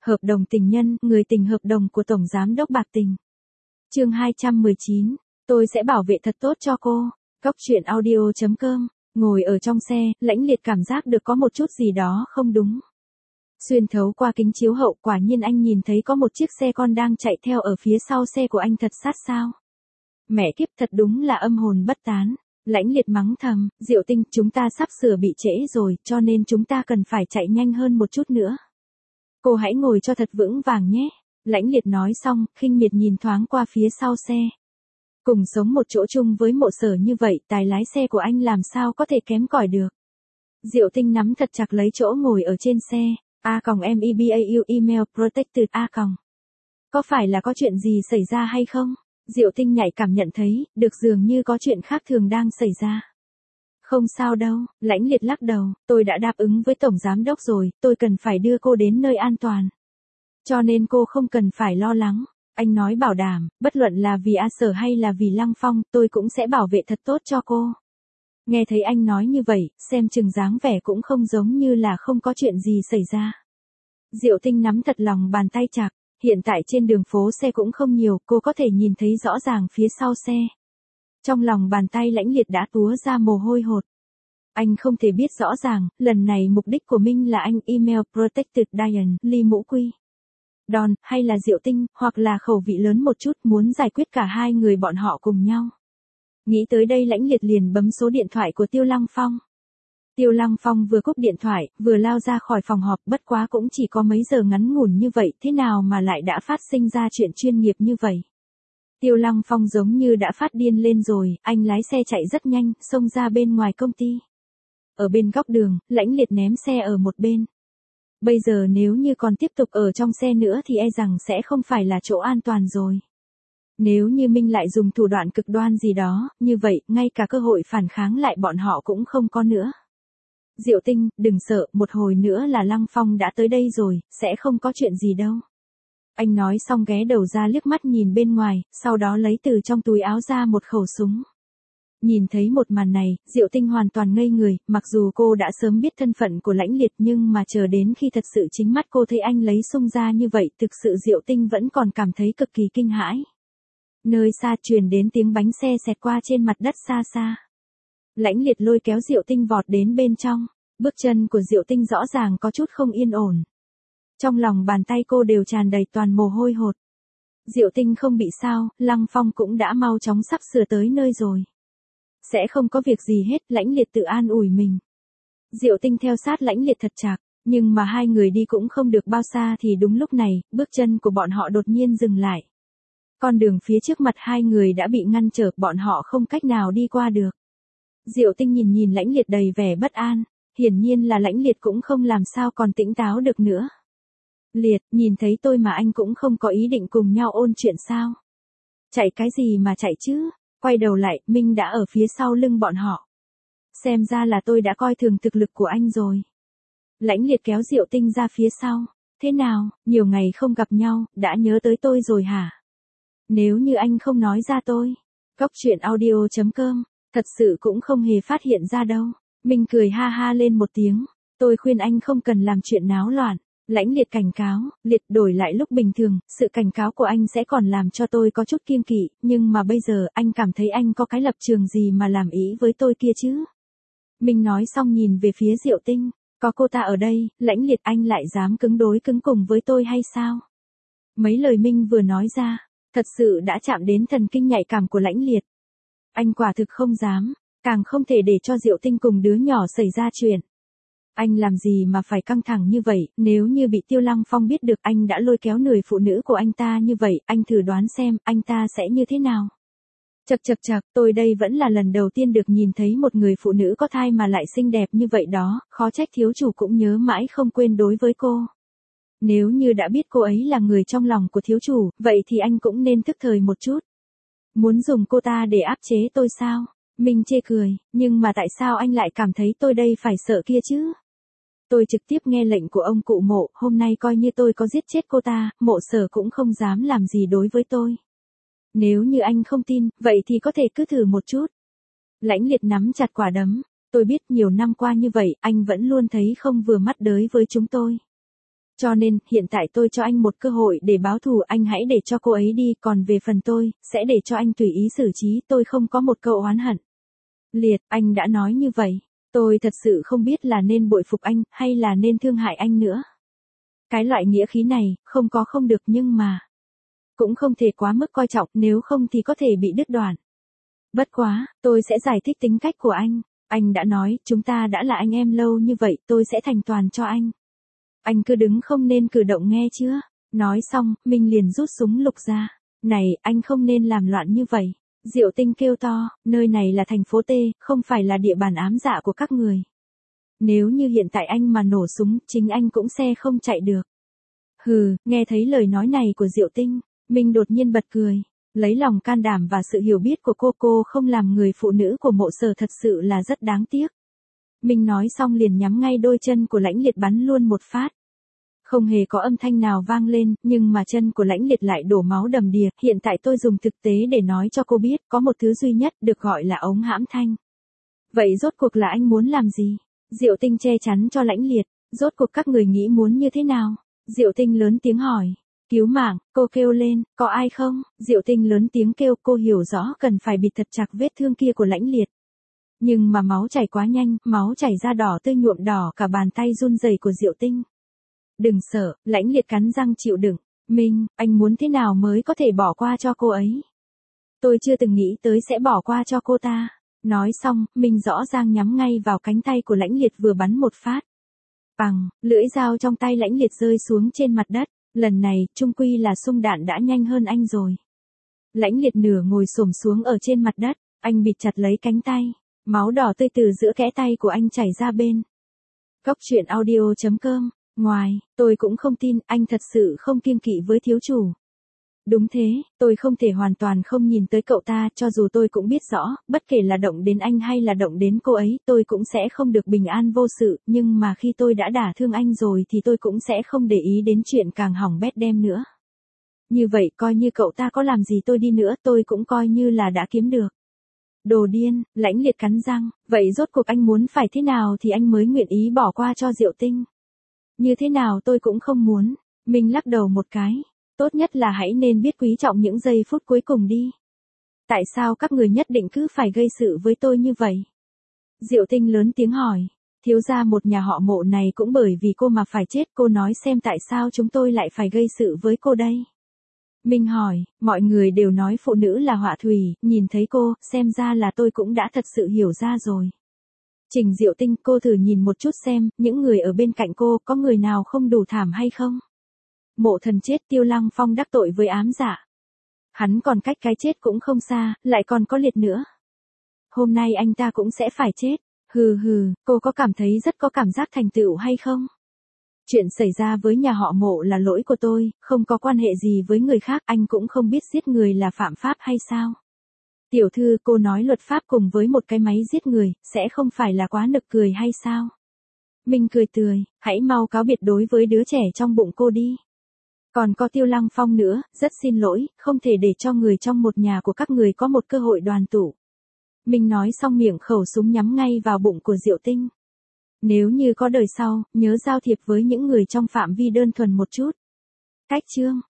Hợp đồng tình nhân, người tình hợp đồng của Tổng Giám đốc Bạc Tình. Chương 219, tôi sẽ bảo vệ thật tốt cho cô. Góc truyện audio.com, ngồi ở trong xe, Lãnh Liệt cảm giác được có một chút gì đó không đúng. Xuyên thấu qua kính chiếu hậu, quả nhiên anh nhìn thấy có một chiếc xe con đang chạy theo ở phía sau xe của anh thật sát sao. Mẹ kiếp, thật đúng là âm hồn bất tán. Lãnh Liệt mắng thầm, Diệu Tinh, chúng ta sắp sửa bị trễ rồi, cho nên chúng ta cần phải chạy nhanh hơn một chút nữa. Cô hãy ngồi cho thật vững vàng nhé. Lãnh Liệt nói xong, khinh miệt nhìn thoáng qua phía sau xe. Cùng sống một chỗ chung với Mộ Sở như vậy, tài lái xe của anh làm sao có thể kém cỏi được. Diệu Tinh nắm thật chặt lấy chỗ ngồi ở trên xe. @mebau email protected _ Có phải là có chuyện gì xảy ra hay không? Diệu Tinh nhạy cảm nhận thấy, được dường như có chuyện khác thường đang xảy ra. Không sao đâu, Lãnh Liệt lắc đầu, tôi đã đáp ứng với Tổng Giám đốc rồi, tôi cần phải đưa cô đến nơi an toàn. Cho nên cô không cần phải lo lắng. Anh nói bảo đảm, bất luận là vì A Sở hay là vì Lăng Phong, tôi cũng sẽ bảo vệ thật tốt cho cô. Nghe thấy anh nói như vậy, xem chừng dáng vẻ cũng không giống như là không có chuyện gì xảy ra. Diệu Tinh nắm thật lòng bàn tay chặt, hiện tại trên đường phố xe cũng không nhiều, cô có thể nhìn thấy rõ ràng phía sau xe. Trong lòng bàn tay Lãnh Liệt đã túa ra mồ hôi hột. Anh không thể biết rõ ràng, lần này mục đích của mình là anh email protected Diane, Ly Mũ Quy. Đòn, hay là Diệu Tinh, hoặc là khẩu vị lớn một chút muốn giải quyết cả hai người bọn họ cùng nhau. Nghĩ tới đây Lãnh Liệt liền bấm số điện thoại của Tiêu Lăng Phong. Tiêu Lăng Phong vừa cúp điện thoại, vừa lao ra khỏi phòng họp, bất quá cũng chỉ có mấy giờ ngắn ngủn như vậy, thế nào mà lại đã phát sinh ra chuyện chuyên nghiệp như vậy. Tiêu Lăng Phong giống như đã phát điên lên rồi, anh lái xe chạy rất nhanh, xông ra bên ngoài công ty. Ở bên góc đường, Lãnh Liệt ném xe ở một bên. Bây giờ nếu như còn tiếp tục ở trong xe nữa thì e rằng sẽ không phải là chỗ an toàn rồi. Nếu như Minh lại dùng thủ đoạn cực đoan gì đó, như vậy, ngay cả cơ hội phản kháng lại bọn họ cũng không có nữa. Diệu Tinh, đừng sợ, một hồi nữa là Lăng Phong đã tới đây rồi, sẽ không có chuyện gì đâu. Anh nói xong ghé đầu ra liếc mắt nhìn bên ngoài, sau đó lấy từ trong túi áo ra một khẩu súng. Nhìn thấy một màn này, Diệu Tinh hoàn toàn ngây người, mặc dù cô đã sớm biết thân phận của Lãnh Liệt nhưng mà chờ đến khi thật sự chính mắt cô thấy anh lấy súng ra như vậy, thực sự Diệu Tinh vẫn còn cảm thấy cực kỳ kinh hãi. Nơi xa truyền đến tiếng bánh xe xẹt qua trên mặt đất xa xa. Lãnh Liệt lôi kéo Diệu Tinh vọt đến bên trong, bước chân của Diệu Tinh rõ ràng có chút không yên ổn. Trong lòng bàn tay cô đều tràn đầy toàn mồ hôi hột. Diệu Tinh không bị sao, Lăng Phong cũng đã mau chóng sắp sửa tới nơi rồi. Sẽ không có việc gì hết, Lãnh Liệt tự an ủi mình. Diệu Tinh theo sát Lãnh Liệt thật chặt, nhưng mà hai người đi cũng không được bao xa thì đúng lúc này, bước chân của bọn họ đột nhiên dừng lại. Con đường phía trước mặt hai người đã bị ngăn trở, bọn họ không cách nào đi qua được. Diệu Tinh nhìn Lãnh Liệt đầy vẻ bất an, hiển nhiên là Lãnh Liệt cũng không làm sao còn tỉnh táo được nữa. Liệt, nhìn thấy tôi mà anh cũng không có ý định cùng nhau ôn chuyện sao? Chạy cái gì mà chạy chứ? Quay đầu lại, Minh đã ở phía sau lưng bọn họ. Xem ra là tôi đã coi thường thực lực của anh rồi. Lãnh Liệt kéo Diệu Tinh ra phía sau. Thế nào, nhiều ngày không gặp nhau, đã nhớ tới tôi rồi hả? Nếu như anh không nói ra tôi. Góc truyện audio.com, thật sự cũng không hề phát hiện ra đâu. Minh cười ha ha lên một tiếng. Tôi khuyên anh không cần làm chuyện náo loạn. Lãnh Liệt cảnh cáo, Liệt đổi lại lúc bình thường, sự cảnh cáo của anh sẽ còn làm cho tôi có chút kiêng kỵ, nhưng mà bây giờ anh cảm thấy anh có cái lập trường gì mà làm ý với tôi kia chứ? Minh nói xong nhìn về phía Diệu Tinh, có cô ta ở đây, Lãnh Liệt anh lại dám cứng đối cứng cùng với tôi hay sao? Mấy lời Minh vừa nói ra, thật sự đã chạm đến thần kinh nhạy cảm của Lãnh Liệt. Anh quả thực không dám, càng không thể để cho Diệu Tinh cùng đứa nhỏ xảy ra chuyện. Anh làm gì mà phải căng thẳng như vậy, nếu như bị Tiêu Lăng Phong biết được anh đã lôi kéo người phụ nữ của anh ta như vậy, anh thử đoán xem, anh ta sẽ như thế nào? Chậc, tôi đây vẫn là lần đầu tiên được nhìn thấy một người phụ nữ có thai mà lại xinh đẹp như vậy đó, khó trách thiếu chủ cũng nhớ mãi không quên đối với cô. Nếu như đã biết cô ấy là người trong lòng của thiếu chủ, vậy thì anh cũng nên thức thời một chút. Muốn dùng cô ta để áp chế tôi sao? Minh chê cười, nhưng mà tại sao anh lại cảm thấy tôi đây phải sợ kia chứ? Tôi trực tiếp nghe lệnh của ông cụ Mộ, hôm nay coi như tôi có giết chết cô ta, Mộ Sở cũng không dám làm gì đối với tôi. Nếu như anh không tin, vậy thì có thể cứ thử một chút. Lãnh Liệt nắm chặt quả đấm, tôi biết nhiều năm qua như vậy, anh vẫn luôn thấy không vừa mắt đối với chúng tôi. Cho nên, hiện tại tôi cho anh một cơ hội để báo thù, anh hãy để cho cô ấy đi, còn về phần tôi, sẽ để cho anh tùy ý xử trí, tôi không có một câu oán hận. Liệt, anh đã nói như vậy, tôi thật sự không biết là nên bội phục anh, hay là nên thương hại anh nữa. Cái loại nghĩa khí này, không có không được nhưng mà cũng không thể quá mức coi trọng, nếu không thì có thể bị đứt đoạn. Bất quá, tôi sẽ giải thích tính cách của anh. Anh đã nói, chúng ta đã là anh em lâu như vậy, tôi sẽ thành toàn cho anh. Anh cứ đứng không nên cử động nghe chưa? Nói xong, Minh liền rút súng lục ra. Này, anh không nên làm loạn như vậy. Diệu Tinh kêu to, nơi này là thành phố T, không phải là địa bàn ám dạ của các người. Nếu như hiện tại anh mà nổ súng, chính anh cũng sẽ không chạy được. Hừ, nghe thấy lời nói này của Diệu Tinh, Minh đột nhiên bật cười. Lấy lòng can đảm và sự hiểu biết của cô không làm người phụ nữ của Mộ Sở thật sự là rất đáng tiếc. Minh nói xong liền nhắm ngay đôi chân của Lãnh Liệt bắn luôn một phát. Không hề có âm thanh nào vang lên, nhưng mà chân của Lãnh Liệt lại đổ máu đầm đìa. Hiện tại tôi dùng thực tế để nói cho cô biết, có một thứ duy nhất được gọi là ống hãm thanh. Vậy rốt cuộc là anh muốn làm gì? Diệu Tinh che chắn cho Lãnh Liệt. Rốt cuộc các người nghĩ muốn như thế nào? Diệu Tinh lớn tiếng hỏi. Cứu mạng, cô kêu lên, có ai không? Diệu Tinh lớn tiếng kêu, cô hiểu rõ cần phải bịt thật chặt vết thương kia của Lãnh Liệt. Nhưng mà máu chảy quá nhanh, máu chảy ra đỏ tươi nhuộm đỏ cả bàn tay run rẩy của Diệu Tinh. Đừng sợ, Lãnh Liệt cắn răng chịu đựng. Minh, anh muốn thế nào mới có thể bỏ qua cho cô ấy? Tôi chưa từng nghĩ tới sẽ bỏ qua cho cô ta. Nói xong, Minh rõ ràng nhắm ngay vào cánh tay của Lãnh Liệt vừa bắn một phát. Bằng, lưỡi dao trong tay Lãnh Liệt rơi xuống trên mặt đất. Lần này, chung quy là xung đạn đã nhanh hơn anh rồi. Lãnh Liệt nửa ngồi xổm xuống ở trên mặt đất, anh bịt chặt lấy cánh tay. Máu đỏ tươi từ giữa kẽ tay của anh chảy ra bên. Góc truyện audio.com. Ngoài, tôi cũng không tin, anh thật sự không kiêng kỵ với thiếu chủ. Đúng thế, tôi không thể hoàn toàn không nhìn tới cậu ta, cho dù tôi cũng biết rõ, bất kể là động đến anh hay là động đến cô ấy, tôi cũng sẽ không được bình an vô sự, nhưng mà khi tôi đã đả thương anh rồi thì tôi cũng sẽ không để ý đến chuyện càng hỏng bét đem nữa. Như vậy, coi như cậu ta có làm gì tôi đi nữa, tôi cũng coi như là đã kiếm được. Đồ điên, Lãnh Liệt cắn răng, vậy rốt cuộc anh muốn phải thế nào thì anh mới nguyện ý bỏ qua cho Diệu Tinh? Như thế nào tôi cũng không muốn. Mình lắc đầu một cái. Tốt nhất là hãy nên biết quý trọng những giây phút cuối cùng đi. Tại sao các người nhất định cứ phải gây sự với tôi như vậy? Diệu Tinh lớn tiếng hỏi. Thiếu gia một nhà họ Mộ này cũng bởi vì cô mà phải chết, cô nói xem tại sao chúng tôi lại phải gây sự với cô đây? Minh hỏi, mọi người đều nói phụ nữ là họa thủy, nhìn thấy cô, xem ra là tôi cũng đã thật sự hiểu ra rồi. Trình Diệu Tinh, cô thử nhìn một chút xem, những người ở bên cạnh cô, có người nào không đủ thảm hay không? Mộ Thần chết, Tiêu Lăng Phong đắc tội với ám dạ. Hắn còn cách cái chết cũng không xa, lại còn có Liệt nữa. Hôm nay anh ta cũng sẽ phải chết. Hừ hừ, cô có cảm thấy rất có cảm giác thành tựu hay không? Chuyện xảy ra với nhà họ Mộ là lỗi của tôi, không có quan hệ gì với người khác, anh cũng không biết giết người là phạm pháp hay sao? Tiểu thư, cô nói luật pháp cùng với một cái máy giết người, sẽ không phải là quá nực cười hay sao? Minh cười tươi, hãy mau cáo biệt đối với đứa trẻ trong bụng cô đi. Còn có Tiêu Lăng Phong nữa, rất xin lỗi, không thể để cho người trong một nhà của các người có một cơ hội đoàn tụ. Minh nói xong miệng khẩu súng nhắm ngay vào bụng của Diệu Tinh. Nếu như có đời sau, nhớ giao thiệp với những người trong phạm vi đơn thuần một chút. Cách chương.